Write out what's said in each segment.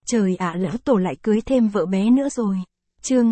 Trời ạ, lão tổ lại cưới thêm vợ bé nữa rồi. Chương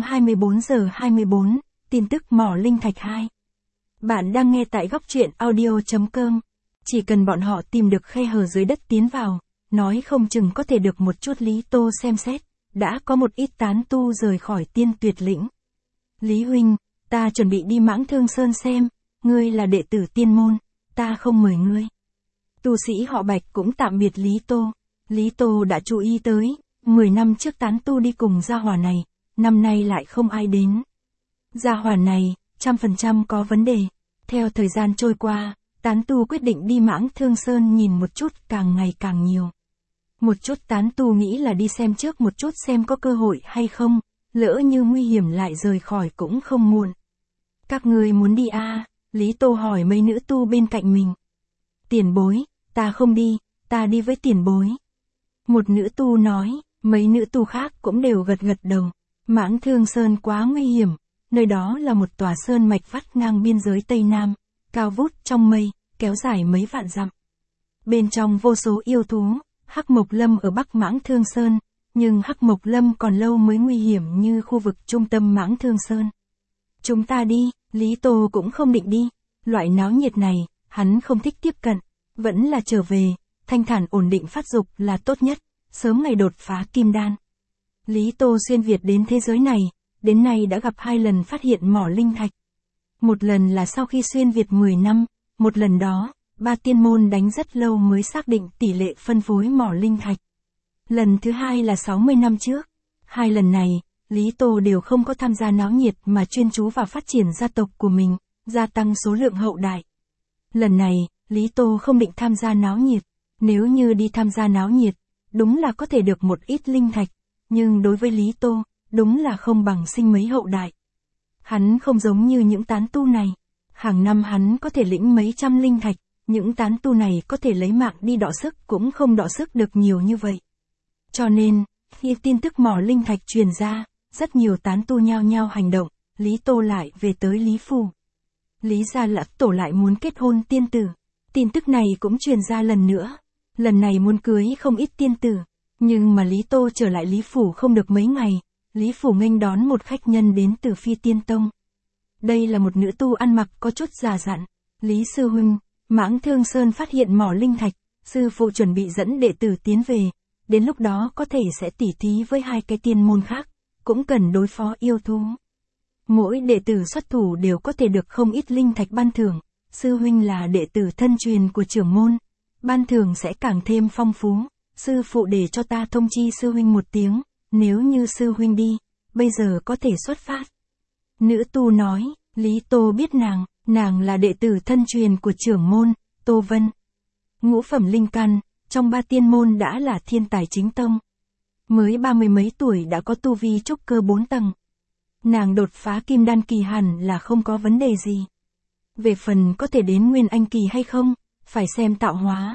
24:24, tin tức mỏ linh thạch 2. Bạn đang nghe tại góc truyện audio.com. Chỉ cần bọn họ tìm được khe hở dưới đất tiến vào, nói không chừng có thể được một chút Lý Tô xem xét, đã có một ít tán tu rời khỏi Tiên Tuyệt Lĩnh. Lý huynh, ta chuẩn bị đi Mãng Thương Sơn xem, ngươi là đệ tử tiên môn, ta không mời ngươi. Tu sĩ họ Bạch cũng tạm biệt Lý Tô. Lý Tô đã chú ý tới, 10 năm trước tán tu đi cùng gia hỏa này, năm nay lại không ai đến. Gia hỏa này, 100% có vấn đề. Theo thời gian trôi qua, tán tu quyết định đi Mãng Thương Sơn nhìn một chút, càng ngày càng nhiều. Một chút tán tu nghĩ là đi xem trước một chút xem có cơ hội hay không, lỡ như nguy hiểm lại rời khỏi cũng không muộn. Các ngươi muốn đi à? Lý Tô hỏi mấy nữ tu bên cạnh mình. Tiền bối, ta không đi, ta đi với tiền bối. Một nữ tu nói, mấy nữ tu khác cũng đều gật gật đầu. Mãng Thương Sơn quá nguy hiểm, nơi đó là một tòa sơn mạch vắt ngang biên giới Tây Nam, cao vút trong mây, kéo dài mấy vạn dặm. Bên trong vô số yêu thú, Hắc Mộc Lâm ở Bắc Mãng Thương Sơn, nhưng Hắc Mộc Lâm còn lâu mới nguy hiểm như khu vực trung tâm Mãng Thương Sơn. Chúng ta đi, Lý Tô cũng không định đi, loại náo nhiệt này, hắn không thích tiếp cận, vẫn là trở về, thanh thản ổn định phát dục là tốt nhất, sớm ngày đột phá kim đan. Lý Tô xuyên Việt đến thế giới này, đến nay đã gặp 2 lần phát hiện mỏ linh thạch. Một lần là sau khi xuyên Việt 10 năm, một lần đó, 3 tiên môn đánh rất lâu mới xác định tỷ lệ phân phối mỏ linh thạch. Lần thứ 2 là 60 năm trước. 2 lần này, Lý Tô đều không có tham gia náo nhiệt mà chuyên chú vào phát triển gia tộc của mình, gia tăng số lượng hậu đại. Lần này, Lý Tô không định tham gia náo nhiệt. Nếu như đi tham gia náo nhiệt, đúng là có thể được một ít linh thạch, nhưng đối với Lý Tô, đúng là không bằng sinh mấy hậu đại. Hắn không giống như những tán tu này. Hàng năm hắn có thể lĩnh mấy trăm linh thạch, những tán tu này có thể lấy mạng đi đọ sức cũng không đọ sức được nhiều như vậy. Cho nên, khi tin tức mỏ linh thạch truyền ra, rất nhiều tán tu nhao nhao hành động, Lý Tô lại về tới Lý Phủ. Lý gia lão tổ lại muốn kết hôn tiên tử. Tin tức này cũng truyền ra lần nữa. Lần này muốn cưới không ít tiên tử. Nhưng mà Lý Tô trở lại Lý Phủ không được mấy ngày, Lý Phủ nghênh đón một khách nhân đến từ Phi Tiên Tông. Đây là một nữ tu ăn mặc có chút già dặn. Lý sư huynh, Mãng Thương Sơn phát hiện mỏ linh thạch, sư phụ chuẩn bị dẫn đệ tử tiến về, đến lúc đó có thể sẽ tỉ thí với 2 cái tiên môn khác, cũng cần đối phó yêu thú. Mỗi đệ tử xuất thủ đều có thể được không ít linh thạch ban thưởng, sư huynh là đệ tử thân truyền của trưởng môn, ban thưởng sẽ càng thêm phong phú, sư phụ để cho ta thông chi sư huynh một tiếng, nếu như sư huynh đi, bây giờ có thể xuất phát. Nữ tu nói, Lý Tô biết nàng là đệ tử thân truyền của trưởng môn, Tô Vân. Ngũ phẩm linh căn, trong 3 tiên môn đã là thiên tài chính tông. Mới 30 mấy tuổi đã có tu vi trúc cơ 4 tầng. Nàng đột phá kim đan kỳ hẳn là không có vấn đề gì. Về phần có thể đến nguyên anh kỳ hay không, phải xem tạo hóa.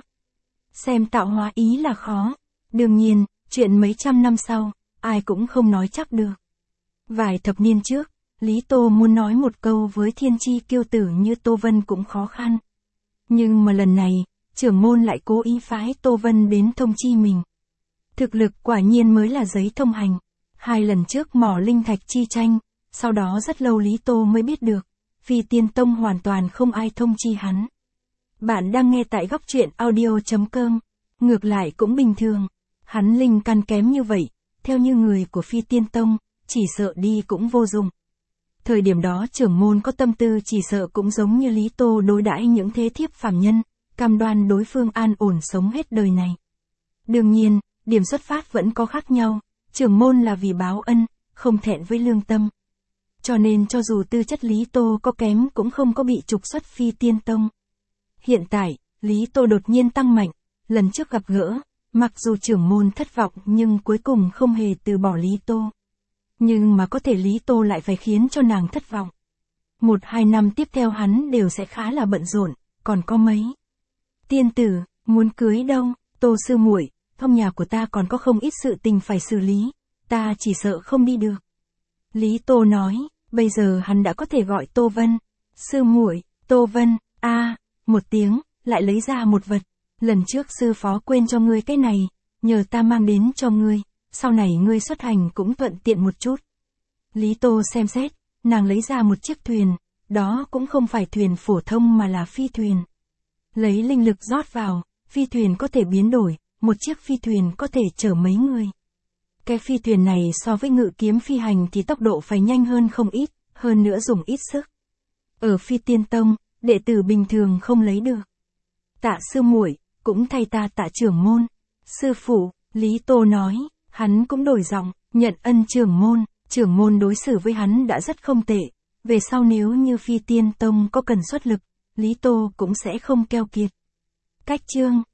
Xem tạo hóa ý là khó. Đương nhiên, chuyện mấy trăm năm sau, ai cũng không nói chắc được. Vài thập niên trước, Lý Tô muốn nói một câu với thiên chi kiêu tử như Tô Vân cũng khó khăn. Nhưng mà lần này, trưởng môn lại cố ý phái Tô Vân đến thông chi mình. Thực lực quả nhiên mới là giấy thông hành. 2 lần trước mỏ linh thạch chi tranh, sau đó rất lâu Lý Tô mới biết được, Phi Tiên Tông hoàn toàn không ai thông chi hắn. Bạn đang nghe tại góc truyện audio.com, ngược lại cũng bình thường, hắn linh căn kém như vậy, theo như người của Phi Tiên Tông, chỉ sợ đi cũng vô dụng. Thời điểm đó trưởng môn có tâm tư chỉ sợ cũng giống như Lý Tô đối đãi những thế thiếp phàm nhân, cam đoan đối phương an ổn sống hết đời này. Đương nhiên, điểm xuất phát vẫn có khác nhau, trưởng môn là vì báo ân, không thẹn với lương tâm. Cho nên cho dù tư chất Lý Tô có kém cũng không có bị trục xuất Phi Tiên Tông. Hiện tại, Lý Tô đột nhiên tăng mạnh, lần trước gặp gỡ, mặc dù trưởng môn thất vọng nhưng cuối cùng không hề từ bỏ Lý Tô. Nhưng mà có thể Lý Tô lại phải khiến cho nàng thất vọng. 1-2 năm tiếp theo hắn đều sẽ khá là bận rộn, còn có mấy. Tiên tử, muốn cưới đâu, Tô sư muội, trong nhà của ta còn có không ít sự tình phải xử lý, ta chỉ sợ không đi được. Lý Tô nói, bây giờ hắn đã có thể gọi Tô Vân. Sư muội, Tô Vân, một tiếng, lại lấy ra một vật. Lần trước sư phó quên cho ngươi cái này, nhờ ta mang đến cho ngươi. sau này ngươi xuất hành cũng thuận tiện một chút. Lý Tô xem xét, nàng lấy ra một chiếc thuyền, đó cũng không phải thuyền phổ thông mà là phi thuyền. Lấy linh lực rót vào, phi thuyền có thể biến đổi, một chiếc phi thuyền có thể chở mấy người. Cái phi thuyền này so với ngự kiếm phi hành thì tốc độ phải nhanh hơn không ít, hơn nữa dùng ít sức. Ở Phi Tiên Tông, đệ tử bình thường không lấy được. Tạ sư muội, cũng thay ta tạ trưởng môn. Sư phụ, Lý Tô nói, hắn cũng đổi giọng, nhận ân trưởng môn đối xử với hắn đã rất không tệ. Về sau nếu như Phi Tiên Tông có cần xuất lực, Lý Tô cũng sẽ không keo kiệt. Cách chương